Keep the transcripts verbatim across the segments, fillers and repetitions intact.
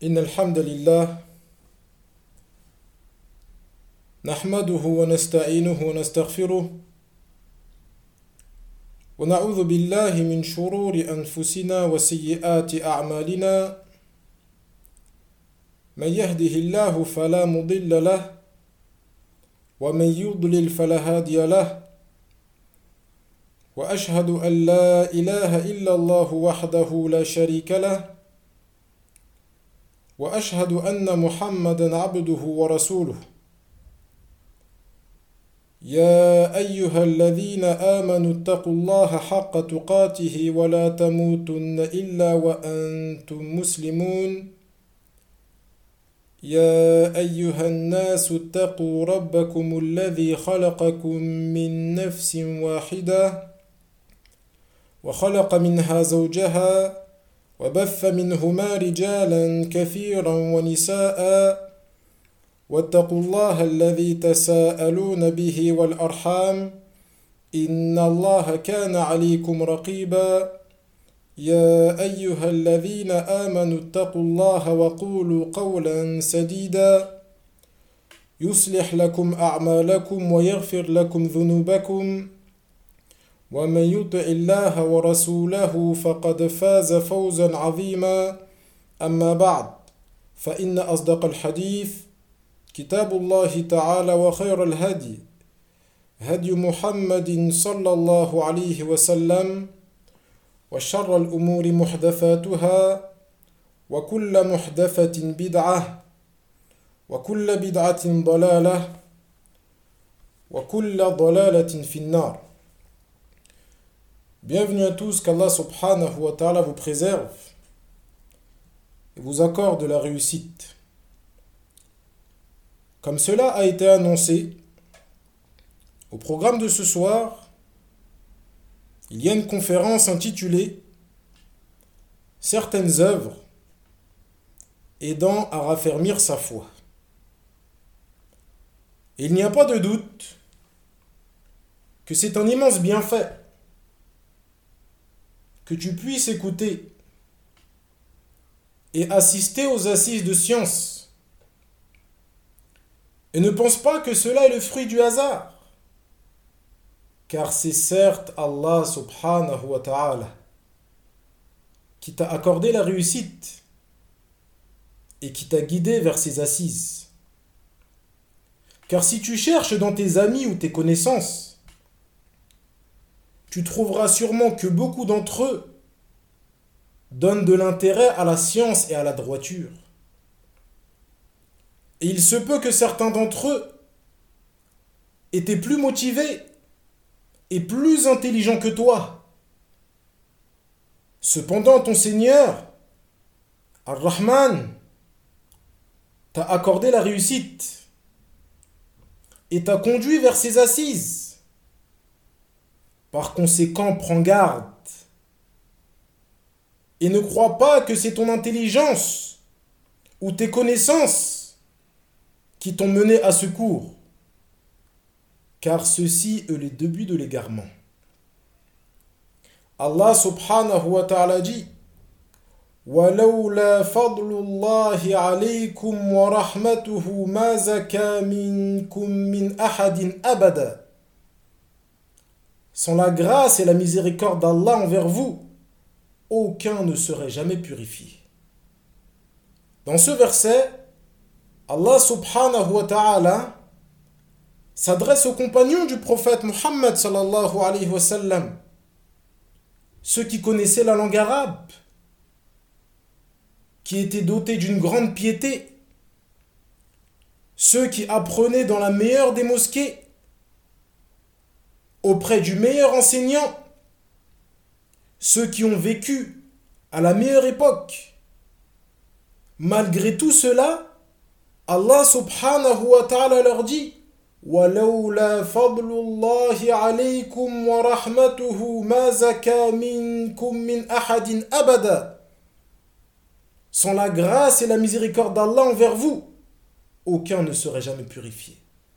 إن الحمد لله نحمده ونستعينه ونستغفره ونعوذ بالله من شرور أنفسنا وسيئات أعمالنا من يهده الله فلا مضل له ومن يضلل فلا هادي له وأشهد أن لا إله إلا الله وحده لا شريك له وأشهد أن محمدًا عبده ورسوله يا أيها الذين آمنوا اتقوا الله حق تقاته ولا تموتن إلا وأنتم مسلمون يا أيها الناس اتقوا ربكم الذي خلقكم من نفس واحدة وخلق منها زوجها وبث منهما رجالا كثيرا ونساء واتقوا الله الذي تساءلون به والأرحام إن الله كان عليكم رقيبا يا أيها الذين آمنوا اتقوا الله وقولوا قولا سديدا يصلح لكم أعمالكم ويغفر لكم ذنوبكم ومن يطع الله ورسوله فقد فاز فوزا عظيما أما بعد فإن أصدق الحديث كتاب الله تعالى وخير الهدي هدي محمد صلى الله عليه وسلم وشر الأمور محدثاتها وكل محدثة بدعة وكل بدعة ضلالة وكل ضلالة في النار. Bienvenue à tous, qu'Allah subhanahu wa ta'ala vous préserve et vous accorde la réussite. Comme cela a été annoncé, au programme de ce soir, il y a une conférence intitulée « Certaines œuvres aidant à raffermir sa foi ». Et il n'y a pas de doute que c'est un immense bienfait que tu puisses écouter et assister aux assises de science. Et ne pense pas que cela est le fruit du hasard, car c'est certes Allah subhanahu wa ta'ala qui t'a accordé la réussite et qui t'a guidé vers ces assises. Car si tu cherches dans tes amis ou tes connaissances, tu trouveras sûrement que beaucoup d'entre eux donnent de l'intérêt à la science et à la droiture. Et il se peut que certains d'entre eux étaient plus motivés et plus intelligents que toi. Cependant, ton Seigneur, Ar-Rahman, t'a accordé la réussite et t'a conduit vers ses assises. Par conséquent, prends garde et ne crois pas que c'est ton intelligence ou tes connaissances qui t'ont mené à ce cours, car ceci est le début de l'égarement. Allah subhanahu wa ta'ala dit وَلَوْلَا فَضْلُ اللَّهِ عَلَيْكُمْ وَرَحْمَتُهُ مَا زَكَى مِنْكُمْ مِنْ أَحَدٍ أَبَدًا. Sans la grâce et la miséricorde d'Allah envers vous, aucun ne serait jamais purifié. Dans ce verset, Allah subhanahu wa ta'ala s'adresse aux compagnons du prophète Muhammad sallallahu alayhi wa sallam, ceux qui connaissaient la langue arabe, qui étaient dotés d'une grande piété, ceux qui apprenaient dans la meilleure des mosquées, auprès du meilleur enseignant, ceux qui ont vécu à la meilleure époque. Malgré tout cela, Allah subhanahu wa ta'ala leur dit وَلَوْلَا فَضْلُ اللَّهِ عَلَيْكُمْ وَرَحْمَتُهُ مَا زَكَى مِنْكُمْ مِنْ أَحَدٍ أَبَدًا. Sans la grâce et la miséricorde d'Allah envers vous, aucun ne serait jamais purifié.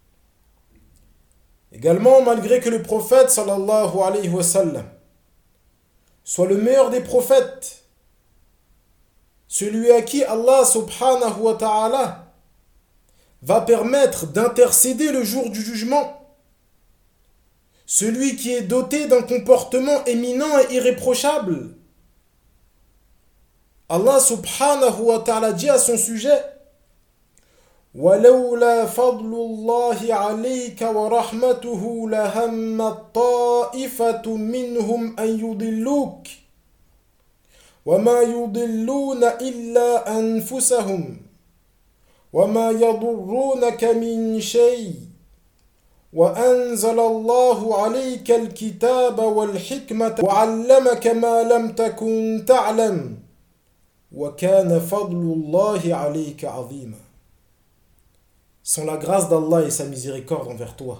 Également, malgré que le prophète sallallahu alayhi wa sallam soit le meilleur des prophètes, celui à qui Allah subhanahu wa ta'ala va permettre d'intercéder le jour du jugement, celui qui est doté d'un comportement éminent et irréprochable. Allah subhanahu wa ta'ala dit à son sujet: وَلَوْلَا فَضْلُ اللَّهِ عَلَيْكَ وَرَحْمَتُهُ لَهَمَّتْ طَائِفَةٌ مِّنْهُمْ أَن يُضِلُّوكَ وَمَا يُضِلُّونَ إِلَّا أَنفُسَهُمْ وَمَا يَضُرُّونَكَ مِنْ شَيْءٍ وَأَنزَلَ اللَّهُ عَلَيْكَ الْكِتَابَ وَالْحِكْمَةَ وَعَلَّمَكَ مَا لَمْ تَكُنْ تَعْلَمُ وَكَانَ فَضْلُ اللَّهِ عَلَيْكَ عَظِيمًا. Sans la grâce d'Allah et sa miséricorde envers toi,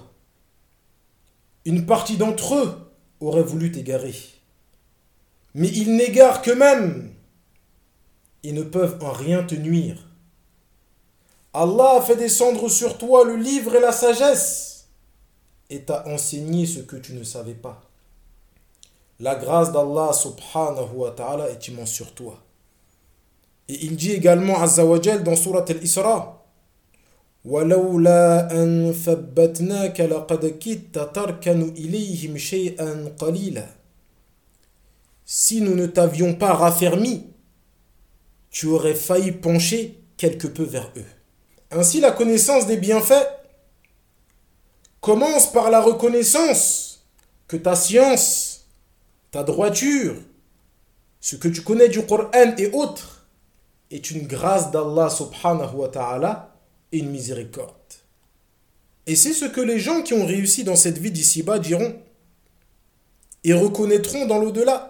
une partie d'entre eux aurait voulu t'égarer. Mais ils n'égarent qu'eux-mêmes et ne peuvent en rien te nuire. Allah a fait descendre sur toi le livre et la sagesse et t'a enseigné ce que tu ne savais pas. La grâce d'Allah subhanahu wa ta'ala est immense sur toi. Et il dit également Azza wa Jal dans Surat Al-Isra: وَلَوْلَا أَن ثَبَّتْنَاكَ لَقَدْ كِدتَّ تَرْكَنُ إِلَيْهِمْ شَيْئًا قَلِيلًا. Si nous ne t'avions pas raffermi, tu aurais failli pencher quelque peu vers eux. Ainsi, la connaissance des bienfaits commence par la reconnaissance que ta science, ta droiture, ce que tu connais du Coran et autres, est une grâce d'Allah subhanahu wa ta'ala et une miséricorde. Et c'est ce que les gens qui ont réussi dans cette vie d'ici-bas diront et reconnaîtront dans l'au-delà.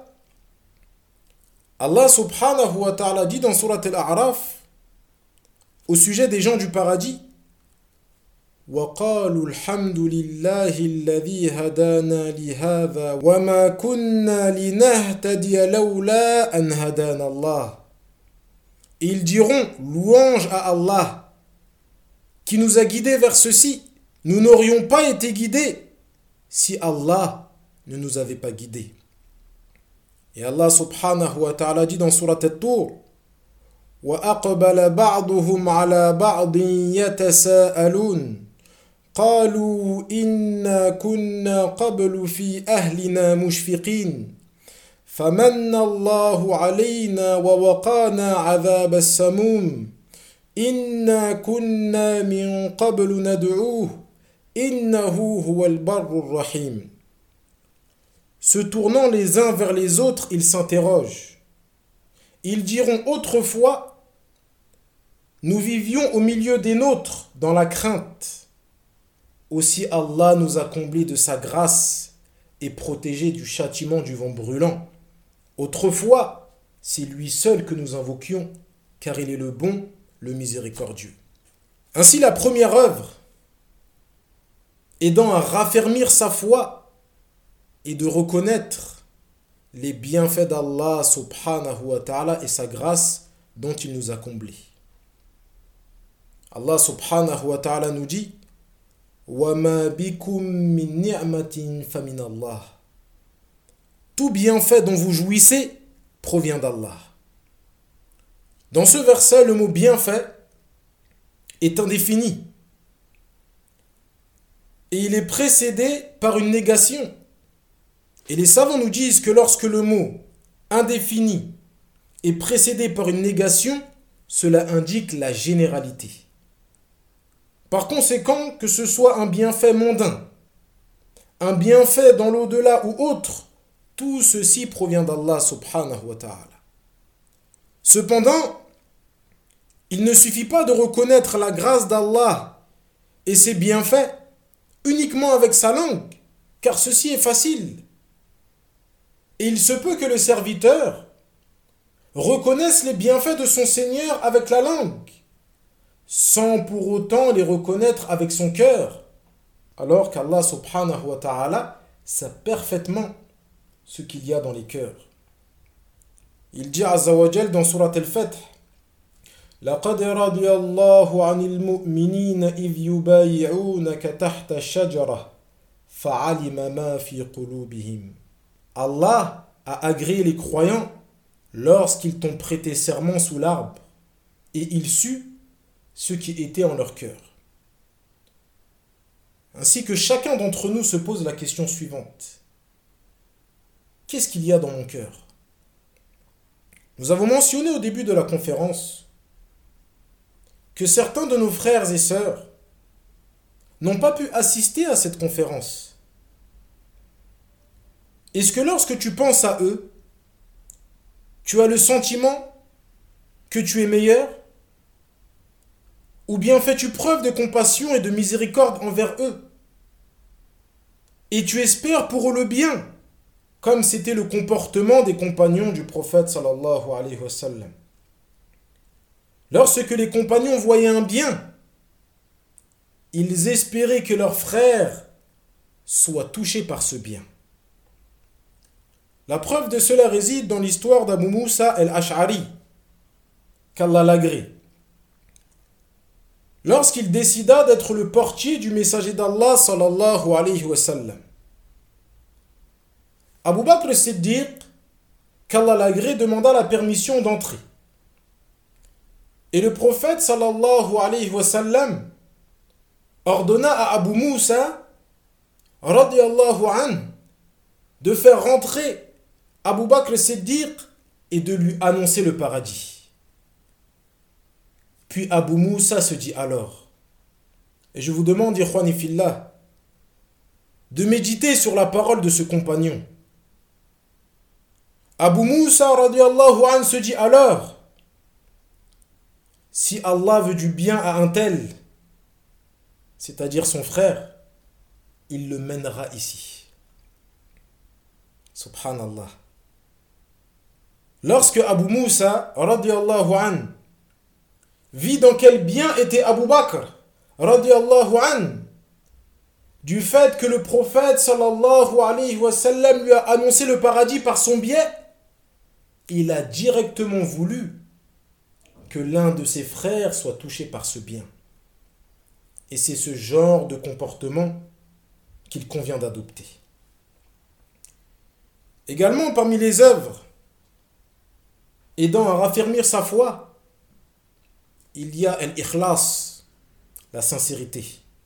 Allah subhanahu wa ta'ala dit dans Surat Al-A'raf au sujet des gens du paradis: وَقَالُوا الْحَمْدُ لِلَّهِ الَّذِي هَدَانَا لِهَذَا وَمَا كُنَّا لِنَهْتَدِيَ لَوْلَا أَنْ هَدَانَا اللَّهُ. Ils diront louange à Allah qui nous a guidés vers ceci. Nous n'aurions pas été guidés si Allah ne nous avait pas guidés. Et Allah subhanahu wa ta'ala dit dans Surat At-Tur: وَأَقْبَلَ بَعْضُهُمْ عَلَى بَعْضٍ يَتَسَاءَلُونَ قَالُوا إِنَّا كُنَّا قَبْلُ فِي أَهْلِنَا مُشْفِقِينَ فَمَنَّ اللَّهُ عَلَيْنَا وَوَقَانَا عَذَابَ السَّمُومِ إِنَّا كُنَّا مِن قَبْلُ نَدْعُوهُ إِنَّهُ هُوَ الْبَرُّ الرَّحِيمُ. Se tournant les uns vers les autres, ils s'interrogent. Ils diront autrefois: nous vivions au milieu des nôtres dans la crainte. Aussi Allah nous a comblés de sa grâce et protégés du châtiment du vent brûlant. Autrefois, c'est lui seul que nous invoquions, car il est le bon, le miséricordieux. Ainsi, la première œuvre, aidant à raffermir sa foi et de reconnaître les bienfaits d'Allah subhanahu wa ta'ala et sa grâce dont il nous a comblés. Allah subhanahu wa ta'ala nous dit: وَمَا بِكُم مِّن نِعْمَةٍ فَمِنَ اللَّهِ. Tout bienfait dont vous jouissez provient d'Allah. Dans ce verset, le mot bienfait est indéfini et il est précédé par une négation. Et les savants nous disent que lorsque le mot indéfini est précédé par une négation, cela indique la généralité. Par conséquent, que ce soit un bienfait mondain, un bienfait dans l'au-delà ou autre, tout ceci provient d'Allah subhanahu wa ta'ala. Cependant, il ne suffit pas de reconnaître la grâce d'Allah et ses bienfaits uniquement avec sa langue, car ceci est facile. Et il se peut que le serviteur reconnaisse les bienfaits de son Seigneur avec la langue, sans pour autant les reconnaître avec son cœur, alors qu'Allah subhanahu wa ta'ala sait parfaitement ce qu'il y a dans les cœurs. Il dit Azza wa Jal dans Surat Al-Fath: لَقَدْ رَضِيَ اللَّهُ عَنِ الْمُؤْمِنِينَ إِذْ يُبَايِعُونَكَ تَحْتَ الشَّجَرَةِ فَعَلِمَ مَا فِي قُلُوبِهِمْ. Allah a agréé les croyants lorsqu'ils t'ont prêté serment sous l'arbre et ils sut ce qui était en leur cœur. Ainsi que chacun d'entre nous se pose la question suivante. Qu'est-ce qu'il y a dans mon cœur? Nous avons mentionné au début de la conférence que certains de nos frères et sœurs n'ont pas pu assister à cette conférence. Est-ce que lorsque tu penses à eux, tu as le sentiment que tu es meilleur? Ou bien fais-tu preuve de compassion et de miséricorde envers eux? Et tu espères pour eux le bien, comme c'était le comportement des compagnons du prophète sallallahu alayhi wa sallam. Lorsque les compagnons voyaient un bien, ils espéraient que leur frère soit touché par ce bien. La preuve de cela réside dans l'histoire d'Abu Moussa al-Ash'ari, qu'Allah l'agrée. Lorsqu'il décida d'être le portier du messager d'Allah sallallahu alayhi wa sallam, Abu Bakr as-Siddiq, qu'Allah l'agrée, demanda la permission d'entrer. Et le prophète sallallahu alayhi wa sallam ordonna à Abu Moussa radiyallahu anhu de faire rentrer Abu Bakr as-Siddiq et de lui annoncer le paradis. Puis Abu Moussa se dit alors, et je vous demande, ikhwani fillah, de méditer sur la parole de ce compagnon. Abu Moussa radiyallahu anhu se dit alors, si Allah veut du bien à un tel, c'est-à-dire son frère, il le mènera ici. Subhanallah. Lorsque Abu Moussa radiyallahu anhu vit dans quel bien était Abu Bakr radiyallahu anhu, du fait que le prophète sallallahu alayhi wa sallam lui a annoncé le paradis par son biais, il a directement voulu que l'un de ses frères soit touché par ce bien. Et c'est ce genre de comportement qu'il convient d'adopter. Également parmi les œuvres aidant à raffermir sa foi, il y a al-ikhlas, la sincérité.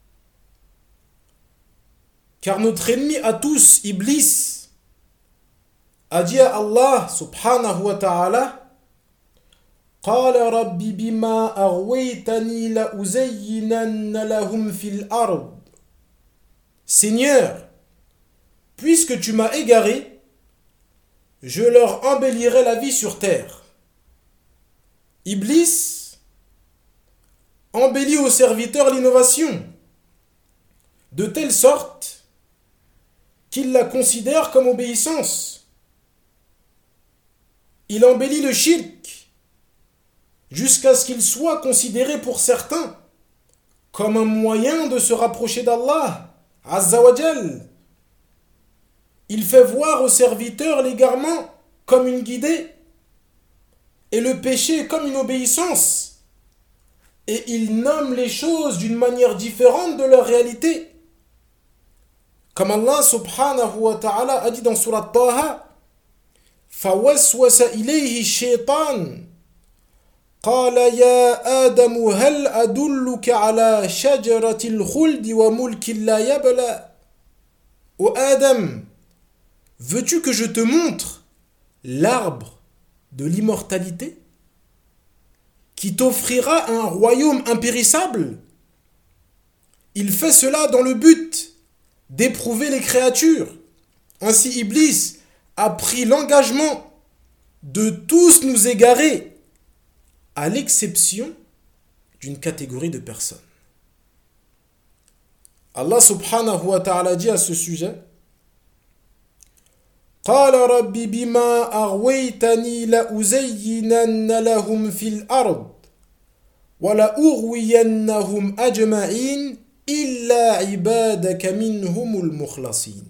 Car notre ennemi à tous, Iblis, a dit à Allah subhanahu wa ta'ala, قال رب بما أغويتني لأزينن لهم في الأرض. Seigneur, puisque tu m'as égaré, je leur embellirai la vie sur terre. Iblis embellit au serviteur l'innovation, de telle sorte qu'il la considère comme obéissance. Il embellit le shirk jusqu'à ce qu'il soit considéré pour certains comme un moyen de se rapprocher d'Allah Azza wa Jal. Il fait voir au serviteur l'égarement comme une guidée et le péché comme une obéissance, et il nomme les choses d'une manière différente de leur réalité. Comme Allah subhanahu wa ta'ala a dit dans Surat Taha, فَوَسْوَسَ إِلَيْهِ الشَّيْطَانُ قال يا آدم هل أدلك على شجرة الخلد وملك لا يبلى. Ô Adam, veux-tu que je te montre l'arbre de l'immortalité qui t'offrira un royaume impérissable? Il fait cela dans le but d'éprouver les créatures. Ainsi Iblis a pris l'engagement de tous nous égarer, à l'exception d'une catégorie de personnes. Allah subhanahu wa ta'ala dit à ce sujet, قال رب بما أغويتني لأزينن لهم في الأرض ولأغوينهم أجمعين إلا عبادك منهم المخلصين.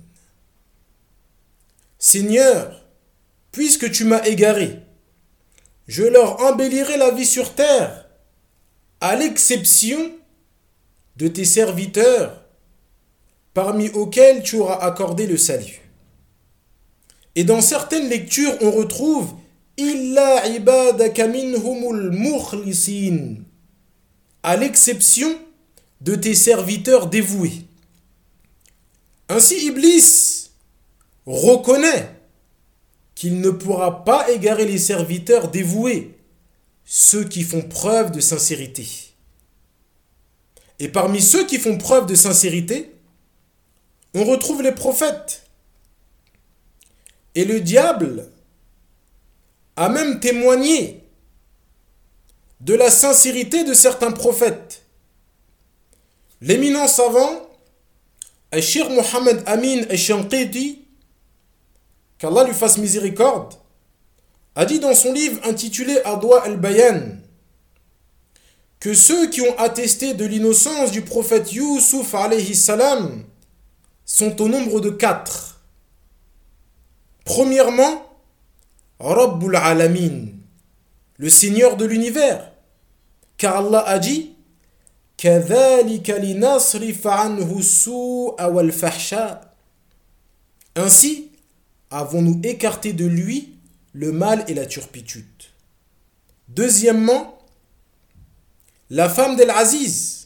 Seigneur, puisque tu m'as égaré, je leur embellirai la vie sur terre, à l'exception de tes serviteurs, parmi auxquels tu auras accordé le salut. Et dans certaines lectures, on retrouve « illa ibadaka minhumul mukhlisin, à l'exception de tes serviteurs dévoués. Ainsi Iblis reconnaît qu'il ne pourra pas égarer les serviteurs dévoués, ceux qui font preuve de sincérité. Et parmi ceux qui font preuve de sincérité, on retrouve les prophètes. Et le diable a même témoigné de la sincérité de certains prophètes. L'éminent savant, Cheikh Mohammed Amin Al-Shanqiti, qu'Allah lui fasse miséricorde, a dit dans son livre intitulé Adwa al-Bayan que ceux qui ont attesté de l'innocence du prophète Youssouf alayhi salam sont au nombre de quatre. Premièrement, Rabbul Alamin, le Seigneur de l'univers, car Allah a dit كَذَلِكَ لِنَصْرِفَ عَنْهُ السُّوءَ وَالْفَحْشَاءَ. Ainsi avons-nous écarté de lui le mal et la turpitude. Deuxièmement, la femme d'Al-Aziz.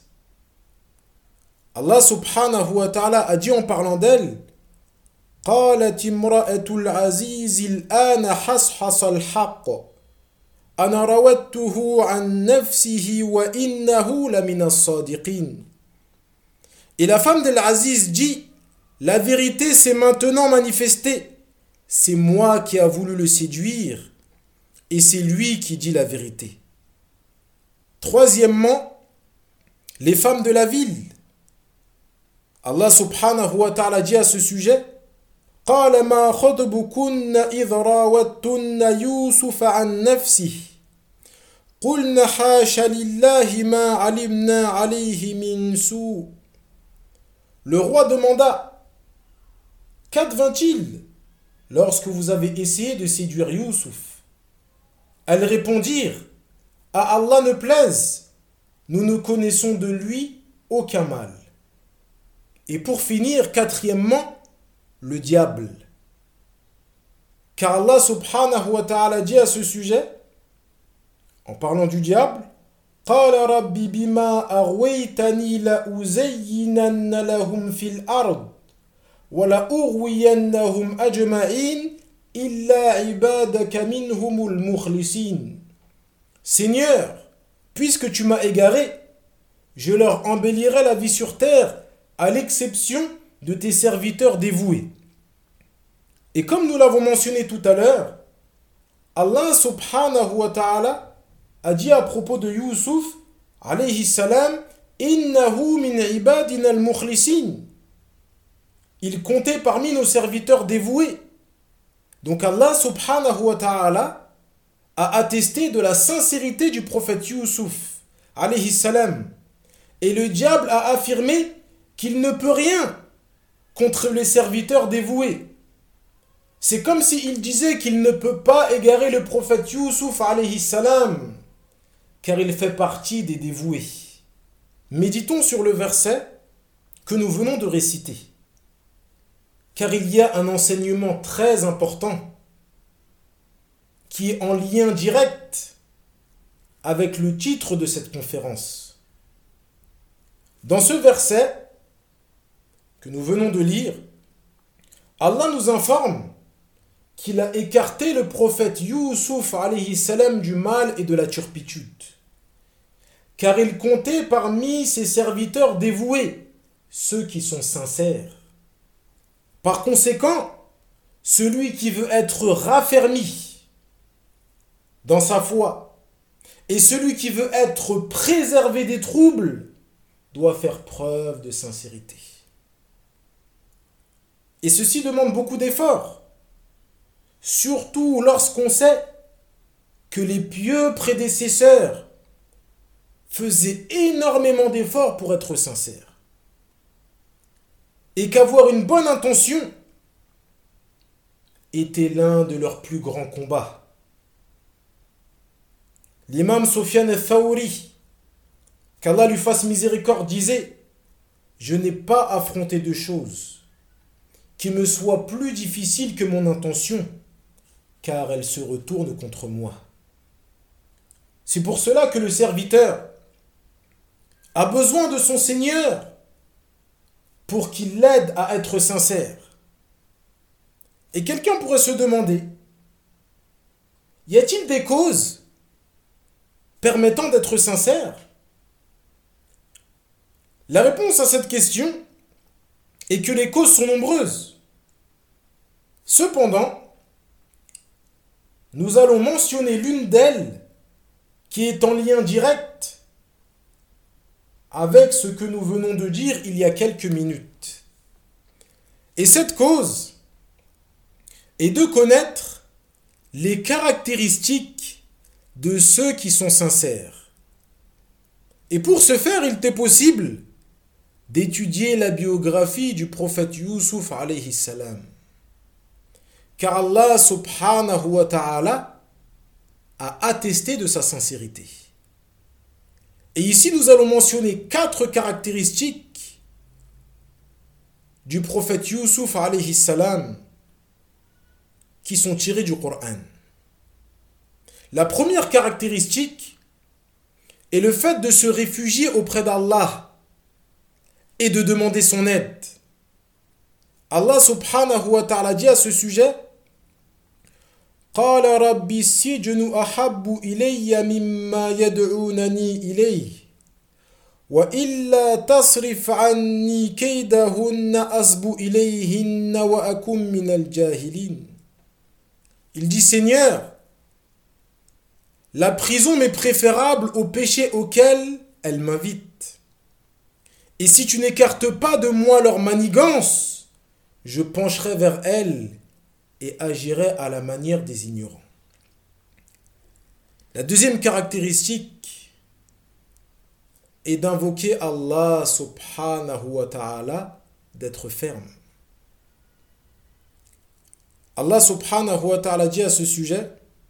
Allah subhanahu wa ta'ala a dit en parlant d'elle قالت امرأة العزيز الآن حصحص الحق أنا راودته عن نفسه وإنه لمن الصادقين. Et la femme d'Al-Aziz dit, la vérité s'est maintenant manifestée. C'est moi qui a voulu le séduire et c'est lui qui dit la vérité. Troisièmement, les femmes de la ville. Allah subhanahu wa ta'ala dit à ce sujet قال ما خطبكن إذ راوتن يوسف عن نفسه قلنا حاش لله ما علمنا عليه من سوء. Le roi demanda, qu'advint-il lorsque vous avez essayé de séduire Youssouf? Elles répondirent, à Allah ne plaise, nous ne connaissons de lui aucun mal. Et pour finir, quatrièmement, le diable. Car Allah subhanahu wa ta'ala dit à ce sujet, en parlant du diable, قال رب بما أغويتني لأزينن لهم في الأرض ولأغوينهم أجمعين إلا عبادك منهم المخلصين. Seigneur, puisque tu m'as égaré, je leur embellirai la vie sur terre, à l'exception de tes serviteurs dévoués. Et comme nous l'avons mentionné tout à l'heure, Allah subhanahu wa ta'ala a dit à propos de Youssouf alayhi salam, innahu min ibadina al-mukhlisin. Il comptait parmi nos serviteurs dévoués. Donc Allah subhanahu wa ta'ala a attesté de la sincérité du prophète Youssouf alayhi salam. Et le diable a affirmé qu'il ne peut rien contre les serviteurs dévoués. C'est comme s'il disait qu'il ne peut pas égarer le prophète Youssouf alayhi salam, car il fait partie des dévoués. Méditons sur le verset que nous venons de réciter, car il y a un enseignement très important qui est en lien direct avec le titre de cette conférence. Dans ce verset que nous venons de lire, Allah nous informe qu'il a écarté le prophète Youssouf alayhi salam du mal et de la turpitude, car il comptait parmi ses serviteurs dévoués, ceux qui sont sincères. Par conséquent, celui qui veut être raffermi dans sa foi et celui qui veut être préservé des troubles doit faire preuve de sincérité. Et ceci demande beaucoup d'efforts, surtout lorsqu'on sait que les pieux prédécesseurs faisaient énormément d'efforts pour être sincères. Et qu'avoir une bonne intention était l'un de leurs plus grands combats. L'imam Sofiane al-Thawri, qu'Allah lui fasse miséricorde, disait « Je n'ai pas affronté de choses qui me soient plus difficiles que mon intention, car elles se retournent contre moi. C'est pour cela que le serviteur a besoin de son Seigneur pour qu'il l'aide à être sincère. Et quelqu'un pourrait se demander, y a-t-il des causes permettant d'être sincère? La réponse à cette question est que les causes sont nombreuses. Cependant, nous allons mentionner l'une d'elles qui est en lien direct avec ce que nous venons de dire il y a quelques minutes. Et cette cause est de connaître les caractéristiques de ceux qui sont sincères. Et pour ce faire, il t'est possible d'étudier la biographie du prophète Youssouf alayhi salam. Car Allah subhanahu wa ta'ala a attesté de sa sincérité. Et ici, nous allons mentionner quatre caractéristiques du prophète Youssouf alayhi salam qui sont tirées du Coran. La première caractéristique est le fait de se réfugier auprès d'Allah et de demander son aide. Allah subhanahu wa ta'ala dit à ce sujet: قال رب السجن أحب إلي مما يدعونني إليه وإلا تصرف عني كيدهن أصب إليهن وأكن من الجاهلين. Il dit: Seigneur, la prison m'est préférable au péché auquel elle m'invite. Et si tu n'écartes pas de moi leur manigance, je pencherai vers elle et agirai à la manière des ignorants. La deuxième caractéristique est d'invoquer Allah subhanahu wa ta'ala, d'être ferme. Allah subhanahu wa ta'ala dit à ce sujet: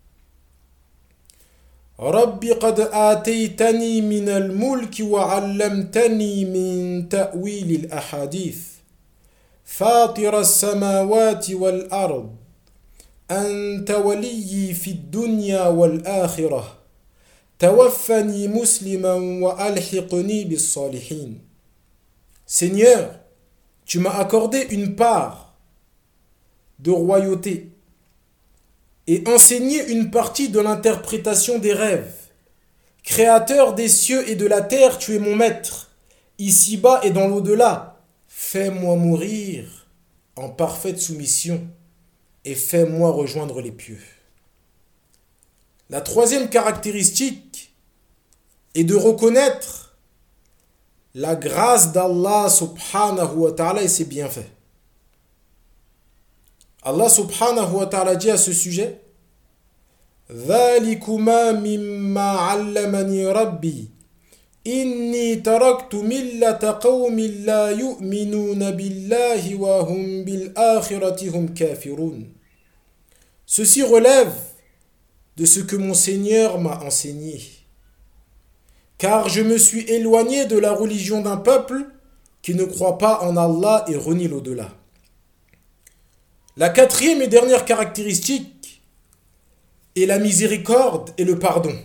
Rabbi qad ataytani min al-mulki wa 'allamtani min ta'wil al-ahadith fatir as-samawati wal-ard anta waliyyi fi ad-dunya wal-akhirah tawaffani musliman wa alhiqni bis-salihin. Seigneur, tu m'as accordé une part de royauté et enseigné une partie de l'interprétation des rêves. Créateur des cieux et de la terre, tu es mon maître, ici-bas et dans l'au-delà. Fais-moi mourir en parfaite soumission et fais-moi rejoindre les pieux. La troisième caractéristique est de reconnaître la grâce d'Allah subhanahu wa ta'ala et ses bienfaits. Allah subhanahu wa ta'ala dit à ce sujet: ذَلِكُمَا مِمَّا عَلَّمَنِي رَبِّي إِنِّي تَرَكْتُ مِلَّةَ قَوْمٍ لَا يُؤْمِنُونَ بِاللَّهِ وَهُمْ بِالْآخِرَةِ هُمْ كَافِرُونَ. Ceci relève de ce que mon Seigneur m'a enseigné. Car je me suis éloigné de la religion d'un peuple qui ne croit pas en Allah et renie l'au-delà. La quatrième et dernière caractéristique est la miséricorde et le pardon.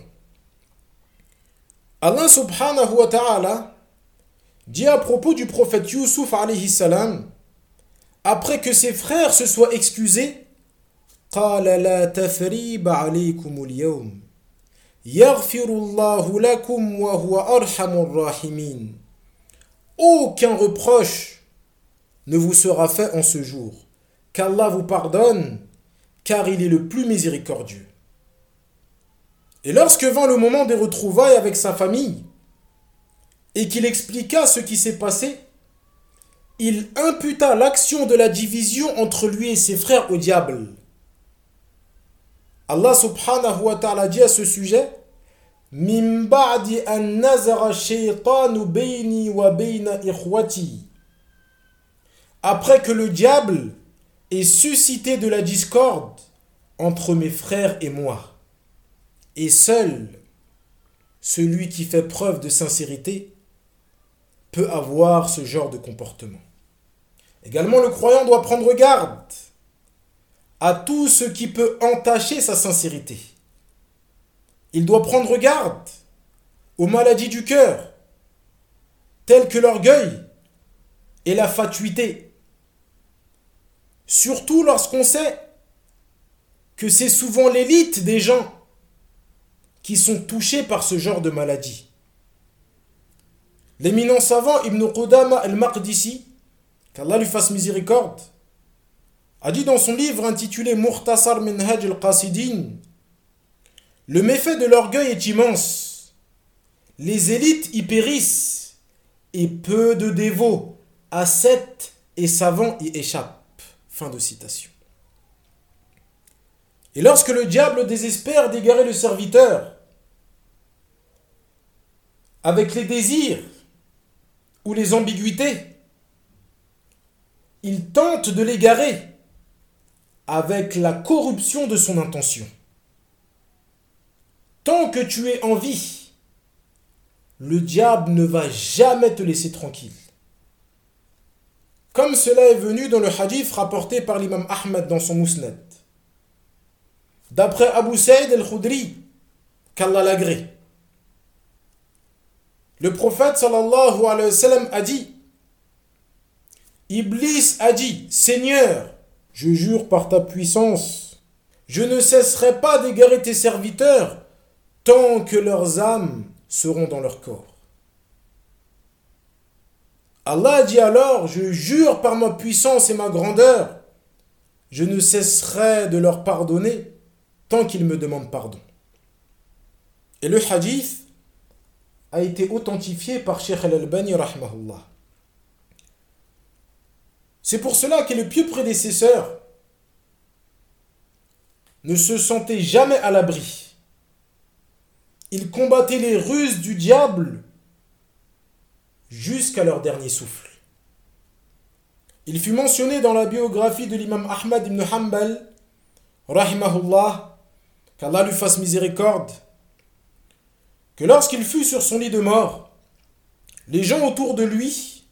Allah subhanahu wa ta'ala dit à propos du prophète Youssouf alayhi salam, après que ses frères se soient excusés: قَالَ لَا تَثْرِيبَ عَلَيْكُمُ الْيَوْمِ يَغْفِرُ اللَّهُ لَكُمْ وَهُوَ أَرْحَمُ الرَّاحِمِينَ. Aucun reproche ne vous sera fait en ce jour, qu'Allah vous pardonne, car il est le plus miséricordieux. Et lorsque vint le moment des retrouvailles avec sa famille, et qu'il expliqua ce qui s'est passé, il imputa l'action de la division entre lui et ses frères au diable. Allah subhanahu wa ta'ala dit à ce sujet: Min ba'di an nazara shaytanu bayni wa bayna ikhwati. Après que le diable ait suscité de la discorde entre mes frères et moi. Et seul celui qui fait preuve de sincérité peut avoir ce genre de comportement. Également, le croyant doit prendre garde à tout ce qui peut entacher sa sincérité. Il doit prendre garde aux maladies du cœur, telles que l'orgueil et la fatuité. Surtout lorsqu'on sait que c'est souvent l'élite des gens qui sont touchés par ce genre de maladie. L'éminent savant Ibn Qudama al-Maqdisi, qu'Allah lui fasse miséricorde, a dit dans son livre intitulé Mukhtasar Minhaj al-Qasidin, le méfait de l'orgueil est immense. Les élites y périssent et peu de dévots, ascètes et savants y échappent. Fin de citation. Et lorsque le diable désespère d'égarer le serviteur avec les désirs ou les ambiguïtés, il tente de l'égarer avec la corruption de son intention. Tant que tu es en vie, le diable ne va jamais te laisser tranquille. Comme cela est venu dans le hadith rapporté par l'imam Ahmad dans son Musnad. D'après Abu Saïd al-Khudri, qu'Allah l'agrée, le prophète sallallahu alayhi wa sallam a dit, Iblis a dit, Seigneur, je jure par ta puissance, je ne cesserai pas d'égarer tes serviteurs tant que leurs âmes seront dans leur corps. Allah a dit alors, je jure par ma puissance et ma grandeur, je ne cesserai de leur pardonner tant qu'ils me demandent pardon. Et le hadith a été authentifié par Cheikh Al-Albani rahmahullah. C'est pour cela que les pieux prédécesseurs ne se sentaient jamais à l'abri. Ils combattaient les ruses du diable jusqu'à leur dernier souffle. Il fut mentionné dans la biographie de l'imam Ahmad ibn Hanbal, rahimahullah, qu'Allah lui fasse miséricorde, que lorsqu'il fut sur son lit de mort, les gens autour de lui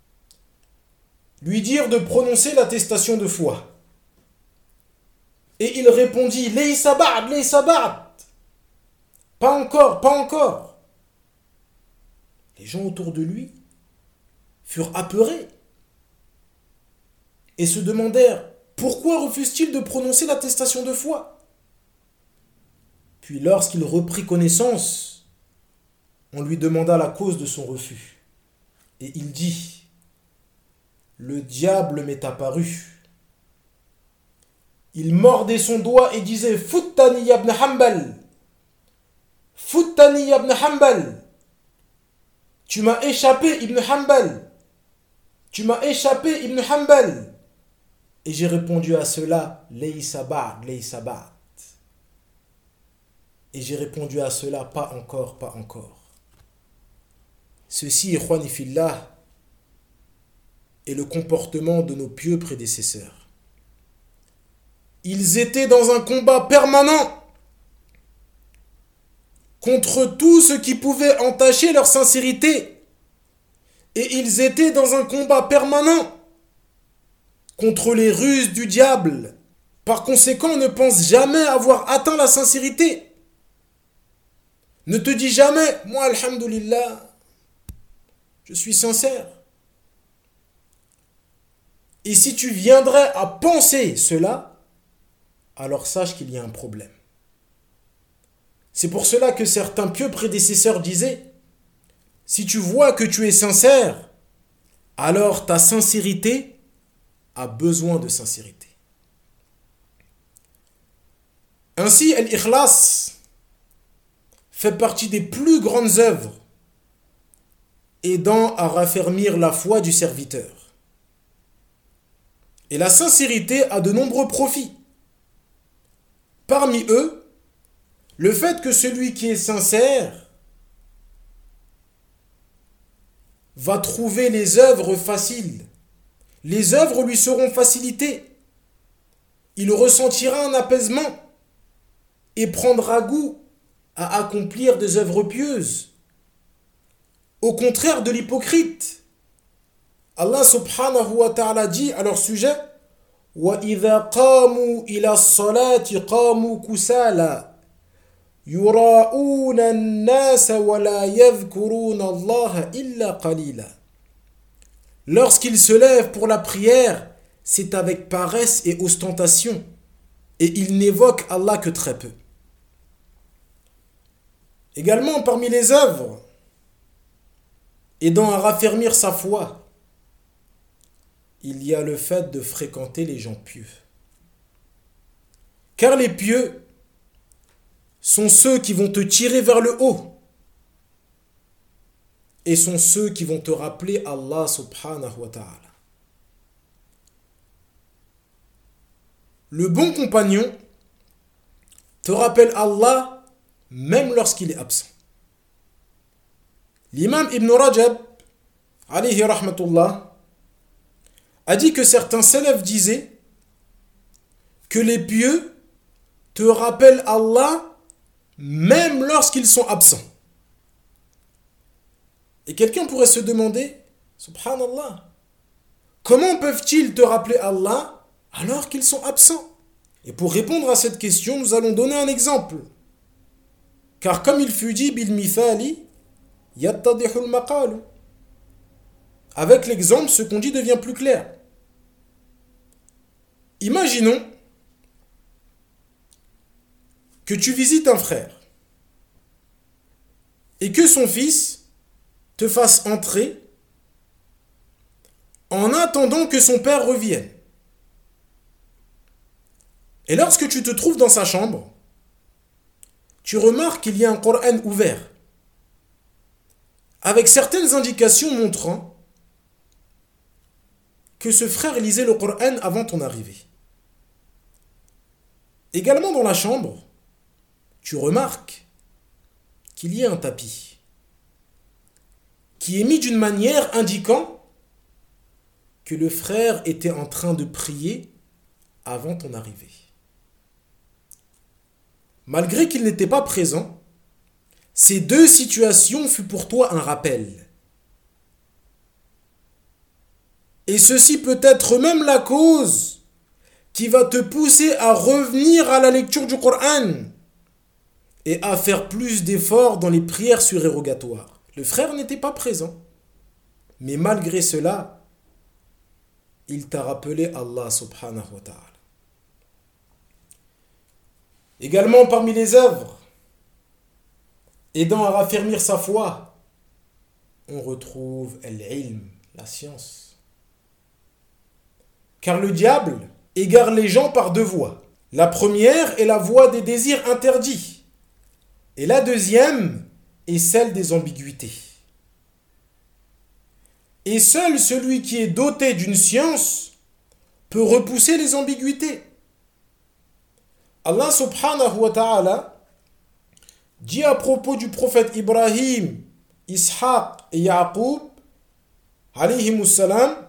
lui dirent de prononcer l'attestation de foi. Et il répondit, Laysa ba'd, laysa ba'd. Pas encore, pas encore. Les gens autour de lui furent apeurés et se demandèrent, pourquoi refuse-t-il de prononcer l'attestation de foi? Puis lorsqu'il reprit connaissance, on lui demanda la cause de son refus. Et il dit, le diable m'est apparu. Il mordait son doigt et disait, Futtani ibn Hanbal, Futtani ibn Hanbal, tu m'as échappé Ibn Hanbal, tu m'as échappé Ibn Hanbal. Et j'ai répondu à cela, Laysa ba'd, laysa ba'd. Et j'ai répondu à cela, pas encore, pas encore. Ceci, ikhwani fillah, est le comportement de nos pieux prédécesseurs. Ils étaient dans un combat permanent contre tout ce qui pouvait entacher leur sincérité. Et ils étaient dans un combat permanent contre les ruses du diable. Par conséquent, ne pense jamais avoir atteint la sincérité. Ne te dis jamais, moi, alhamdoulilah, je suis sincère. Et si tu viendrais à penser cela, alors sache qu'il y a un problème. C'est pour cela que certains pieux prédécesseurs disaient, si tu vois que tu es sincère, alors ta sincérité a besoin de sincérité. Ainsi, Al-Ikhlas fait partie des plus grandes œuvres aidant à raffermir la foi du serviteur. Et la sincérité a de nombreux profits. Parmi eux, le fait que celui qui est sincère va trouver les œuvres faciles. Les œuvres lui seront facilitées. Il ressentira un apaisement et prendra goût à accomplir des œuvres pieuses. Au contraire de l'hypocrite, Allah subhanahu wa ta'ala dit à leur sujet, وَإِذَا قَامُوا إِلَى الصَّلَاةِ قَامُوا كُسَالَى يُرَاءُونَ النَّاسَ وَلَا يَذْكُرُونَ اللَّهَ إِلَّا قَلِيلًا. Lorsqu'ils se lèvent pour la prière, c'est avec paresse et ostentation, et ils n'évoquent Allah que très peu. Également, parmi les œuvres aidant à raffermir sa foi, il y a le fait de fréquenter les gens pieux. Car les pieux sont ceux qui vont te tirer vers le haut et sont ceux qui vont te rappeler Allah subhanahu wa ta'ala. Le bon compagnon te rappelle Allah même lorsqu'il est absent. L'imam Ibn Rajab, alayhi rahmatullah, a dit que certains salafs disaient que les pieux te rappellent Allah même lorsqu'ils sont absents. Et quelqu'un pourrait se demander, subhanallah, comment peuvent-ils te rappeler Allah alors qu'ils sont absents? Et pour répondre à cette question, nous allons donner un exemple. Car comme il fut dit, bil mithali yattadihul maqalu. Avec l'exemple, ce qu'on dit devient plus clair. Imaginons que tu visites un frère et que son fils te fasse entrer en attendant que son père revienne. Et lorsque tu te trouves dans sa chambre, tu remarques qu'il y a un Coran ouvert, avec certaines indications montrant que ce frère lisait le Coran avant ton arrivée. Également dans la chambre, tu remarques qu'il y a un tapis qui est mis d'une manière indiquant que le frère était en train de prier avant ton arrivée. Malgré qu'il n'était pas présent, ces deux situations furent pour toi un rappel. Et ceci peut être même la cause qui va te pousser à revenir à la lecture du Coran et à faire plus d'efforts dans les prières surérogatoires. Le frère n'était pas présent, mais malgré cela, il t'a rappelé Allah subhanahu wa ta'ala. Également parmi les œuvres aidant à raffermir sa foi, on retrouve al-ilm, la science. Car le diable égare les gens par deux voies. La première est la voie des désirs interdits. Et la deuxième est celle des ambiguïtés. Et seul celui qui est doté d'une science peut repousser les ambiguïtés. Allah subhanahu wa ta'ala dit à propos du prophète Ibrahim, Ishaq et Yaqub, alayhimus salam,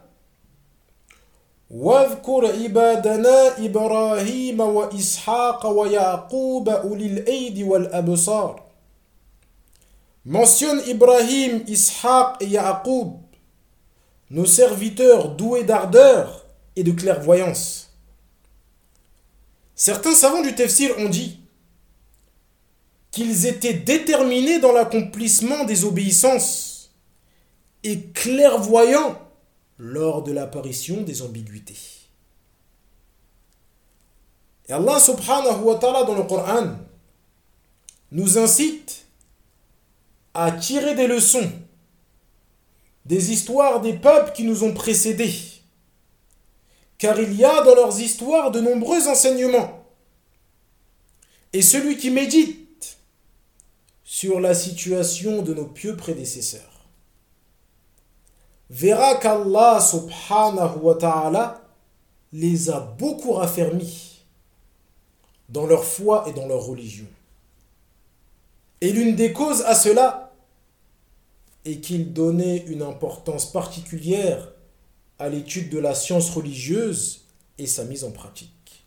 واذكر عبادنا إبراهيم وإسحاق ويعقوب أولي الأيدي والأبصار. Mentionne Ibrahim, Ishaq et Yaqub, nos serviteurs doués d'ardeur et de clairvoyance. Certains savants du tafsir ont dit qu'ils étaient déterminés dans l'accomplissement des obéissances et clairvoyants lors de l'apparition des ambiguïtés. Et Allah subhanahu wa ta'ala dans le Coran nous incite à tirer des leçons des histoires des peuples qui nous ont précédés, car il y a dans leurs histoires de nombreux enseignements. Et celui qui médite sur la situation de nos pieux prédécesseurs verra qu'Allah subhanahu wa ta'ala les a beaucoup raffermis dans leur foi et dans leur religion. Et l'une des causes à cela est qu'ils donnaient une importance particulière à l'étude de la science religieuse et sa mise en pratique.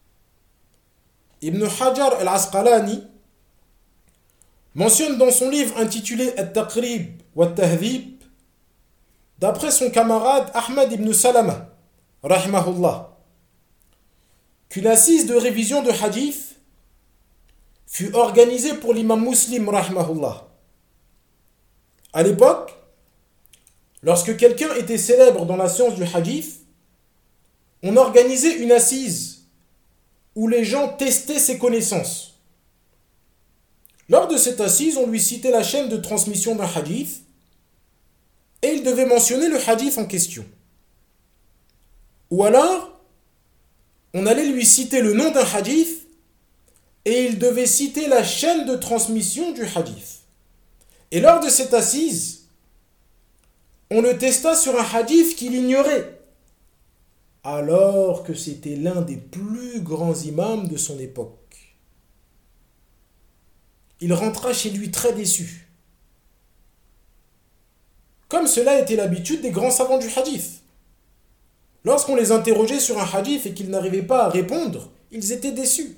Ibn Hajar al-Asqalani mentionne dans son livre intitulé At-Taqrib wa At-Tahdhib, d'après son camarade Ahmad ibn Salama, rahimahullah, qu'une assise de révision de hadith fut organisée pour l'imam Muslim rahimahullah. À l'époque, lorsque quelqu'un était célèbre dans la science du hadith, on organisait une assise où les gens testaient ses connaissances. Lors de cette assise, on lui citait la chaîne de transmission d'un hadith et il devait mentionner le hadith en question. Ou alors, on allait lui citer le nom d'un hadith et il devait citer la chaîne de transmission du hadith. Et lors de cette assise, on le testa sur un hadith qu'il ignorait, alors que c'était l'un des plus grands imams de son époque. Il rentra chez lui très déçu, comme cela était l'habitude des grands savants du hadith. Lorsqu'on les interrogeait sur un hadith et qu'ils n'arrivaient pas à répondre, ils étaient déçus.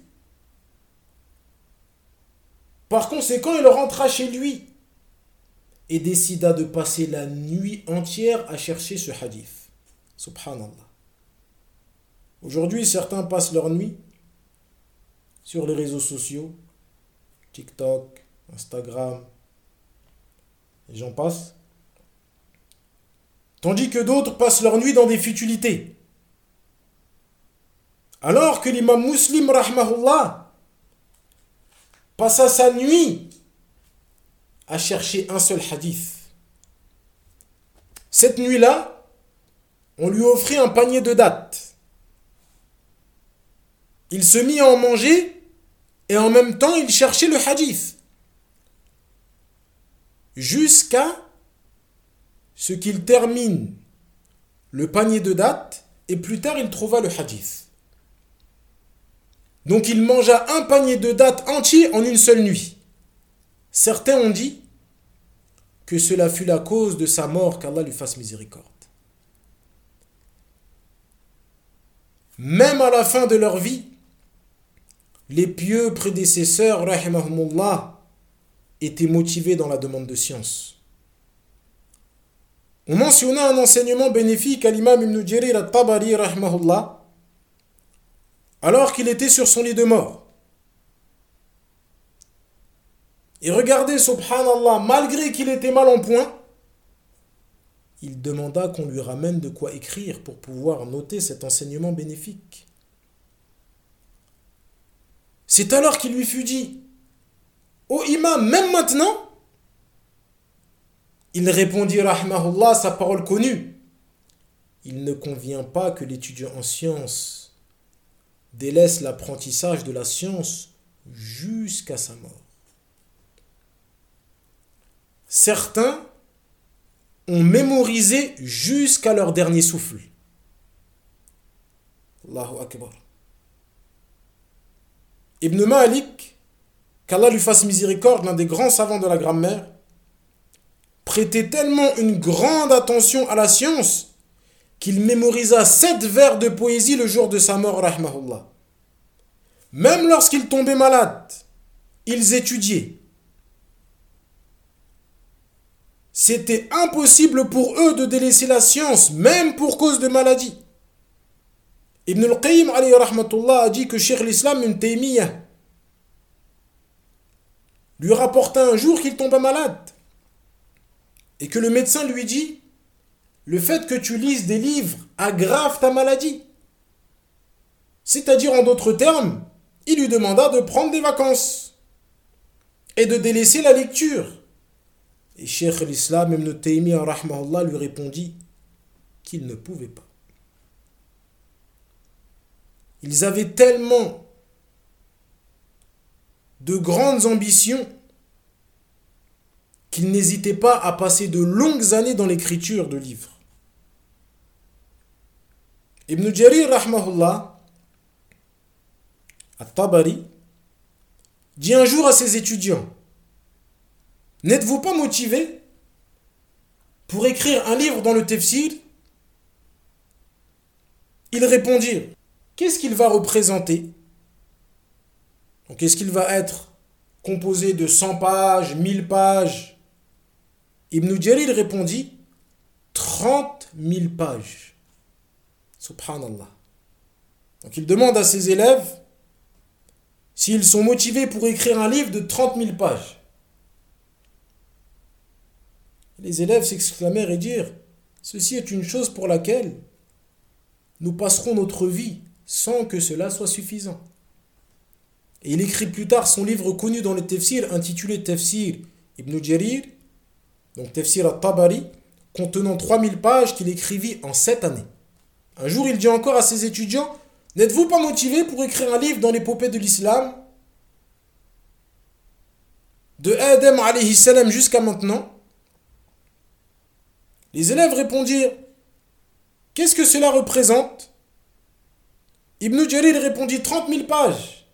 Par conséquent, il rentra chez lui et décida de passer la nuit entière à chercher ce hadith. Subhanallah. Aujourd'hui, certains passent leur nuit sur les réseaux sociaux, TikTok, Instagram, et j'en passe. Tandis que d'autres passent leur nuit dans des futilités. Alors que l'imam Muslim rahmahullah passa sa nuit à chercher un seul hadith. Cette nuit-là, on lui offrit un panier de dattes. Il se mit à en manger et en même temps il cherchait le hadith. Jusqu'à ce qu'il termine le panier de dattes et plus tard il trouva le hadith. Donc il mangea un panier de dattes entier en une seule nuit. Certains ont dit que cela fut la cause de sa mort, qu'Allah lui fasse miséricorde. Même à la fin de leur vie, les pieux prédécesseurs, rahimahumullah, étaient motivés dans la demande de science. On mentionna un enseignement bénéfique à l'imam Ibn Jarir al-Tabari, rahimahullah, alors qu'il était sur son lit de mort. Et regardez, subhanallah, malgré qu'il était mal en point, il demanda qu'on lui ramène de quoi écrire pour pouvoir noter cet enseignement bénéfique. C'est alors qu'il lui fut dit, « Ô imam, même maintenant ?» Il répondit, rahimahullah, sa parole connue, « Il ne convient pas que l'étudiant en sciences délaisse l'apprentissage de la science jusqu'à sa mort. » Certains ont mémorisé jusqu'à leur dernier souffle. Allahu Akbar. Ibn Malik, qu'Allah lui fasse miséricorde, l'un des grands savants de la grammaire, prêtait tellement une grande attention à la science qu'il mémorisa sept vers de poésie le jour de sa mort, rahmahullah. Même lorsqu'il tombait malade, ils étudiaient. C'était impossible pour eux de délaisser la science, même pour cause de maladie. Ibn al-Qayyim alayhi rahmatullah a dit que Cheikh l'Islam Ibn Taymiyyah lui rapporta un jour qu'il tomba malade et que le médecin lui dit « Le fait que tu lises des livres aggrave ta maladie. » C'est-à-dire, en d'autres termes, il lui demanda de prendre des vacances et de délaisser la lecture. Et Cheikh l'Islam Ibn Taymiyyah rahmahullah lui répondit qu'il ne pouvait pas. Ils avaient tellement de grandes ambitions qu'ils n'hésitaient pas à passer de longues années dans l'écriture de livres. Ibn Jarir rahmahullah al-Tabari dit un jour à ses étudiants: n'êtes-vous pas motivés pour écrire un livre dans le tafsir? Ils répondirent: qu'est-ce qu'il va représenter? Donc, est-ce qu'il va être composé de cent pages, mille pages? Ibn Jarir répondit: trente mille pages. Subhanallah. Donc il demande à ses élèves s'ils sont motivés pour écrire un livre de trente mille pages. Les élèves s'exclamèrent et dirent: ceci est une chose pour laquelle nous passerons notre vie sans que cela soit suffisant. Et il écrit plus tard son livre connu dans le tafsir intitulé Tafsir Ibn Jarir, donc Tafsir al-Tabari, contenant trois mille pages qu'il écrivit en sept années. Un jour, il dit encore à ses étudiants: n'êtes-vous pas motivés pour écrire un livre dans l'épopée de l'islam, de Adam alayhi salam jusqu'à maintenant? Les élèves répondirent: qu'est-ce que cela représente? Ibn Jarir répondit: trente mille pages.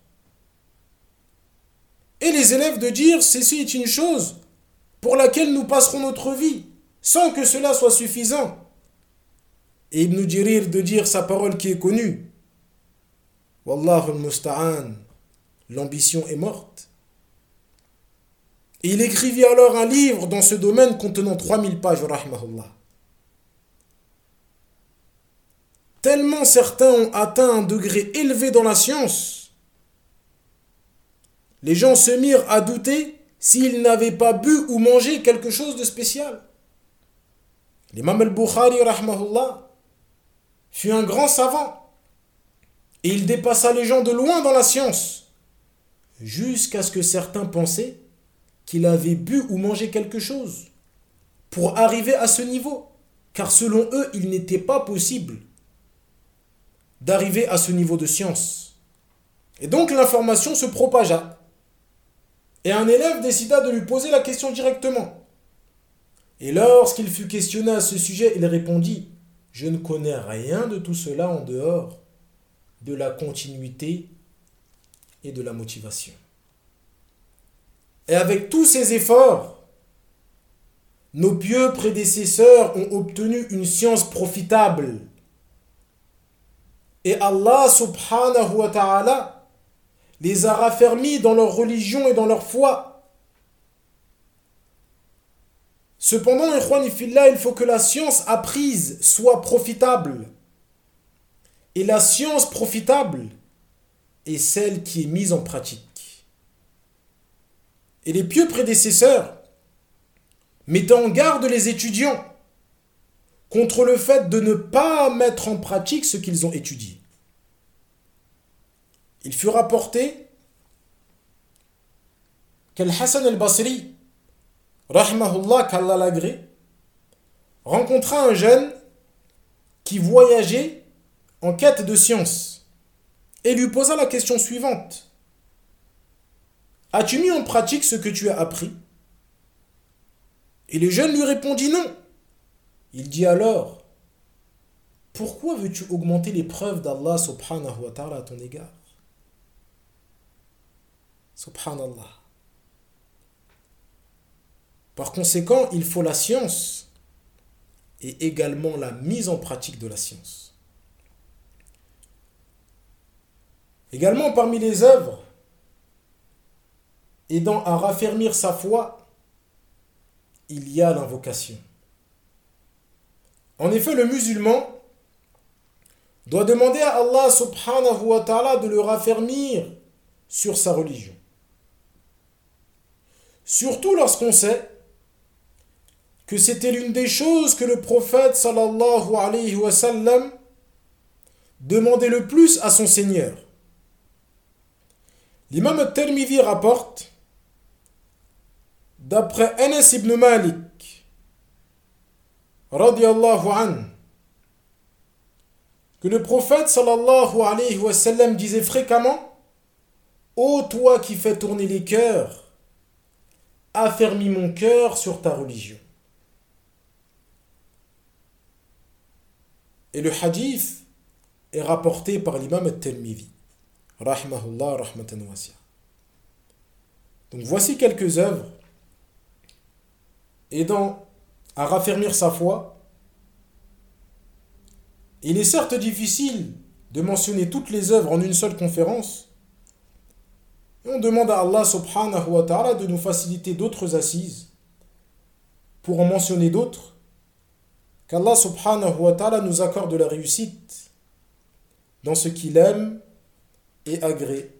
Et les élèves de dire: ceci est une chose pour laquelle nous passerons notre vie sans que cela soit suffisant. Et Ibn Jarir de dire sa parole qui est connue: Wallahu al-musta'an, l'ambition est morte. Et il écrivit alors un livre dans ce domaine contenant trois mille pages, rahmahullah. Tellement certains ont atteint un degré élevé dans la science, les gens se mirent à douter s'ils n'avaient pas bu ou mangé quelque chose de spécial. L'imam al-Bukhari, rahmahullah, fut un grand savant et il dépassa les gens de loin dans la science, jusqu'à ce que certains pensaient qu'il avait bu ou mangé quelque chose pour arriver à ce niveau, car selon eux, il n'était pas possible d'arriver à ce niveau de science. Et donc l'information se propagea. Et un élève décida de lui poser la question directement. Et lorsqu'il fut questionné à ce sujet, il répondit: je ne connais rien de tout cela en dehors de la continuité et de la motivation. Et avec tous ces efforts, nos pieux prédécesseurs ont obtenu une science profitable. Et Allah subhanahu wa ta'ala les a raffermis dans leur religion et dans leur foi. Cependant, ikhwani fillah, il faut que la science apprise soit profitable. Et la science profitable est celle qui est mise en pratique. Et les pieux prédécesseurs mettaient en garde les étudiants contre le fait de ne pas mettre en pratique ce qu'ils ont étudié. Il fut rapporté qu'Al-Hassan al-Basri, rahmahullah, qu'Allah l'agrée, rencontra un jeune qui voyageait en quête de science et lui posa la question suivante: as-tu mis en pratique ce que tu as appris? Et le jeune lui répondit non. Il dit alors: pourquoi veux-tu augmenter les preuves d'Allah subhanahu wa ta'ala à ton égard? Subhanallah. Par conséquent, il faut la science et également la mise en pratique de la science. Également parmi les œuvres aidant à raffermir sa foi, il y a l'invocation. En effet, le musulman doit demander à Allah subhanahu wa ta'ala de le raffermir sur sa religion. Surtout lorsqu'on sait que c'était l'une des choses que le prophète sallallahu alayhi wa sallam demandait le plus à son Seigneur. L'imam al-Tirmidhi rapporte, d'après Anas ibn Malik, radiyallahu anhu, que le prophète sallallahu alayhi wa sallam disait fréquemment: ô toi qui fais tourner les cœurs, affermis mon cœur sur ta religion. Et le hadith est rapporté par l'imam al-Tirmidhi, rahimahullah rahmatan wasi'a. Donc voici quelques œuvres aidant à raffermir sa foi. Il est certes difficile de mentionner toutes les œuvres en une seule conférence. Et on demande à Allah subhanahu wa ta'ala de nous faciliter d'autres assises pour en mentionner d'autres. Qu'Allah subhanahu wa ta'ala nous accorde la réussite dans ce qu'il aime et agrée.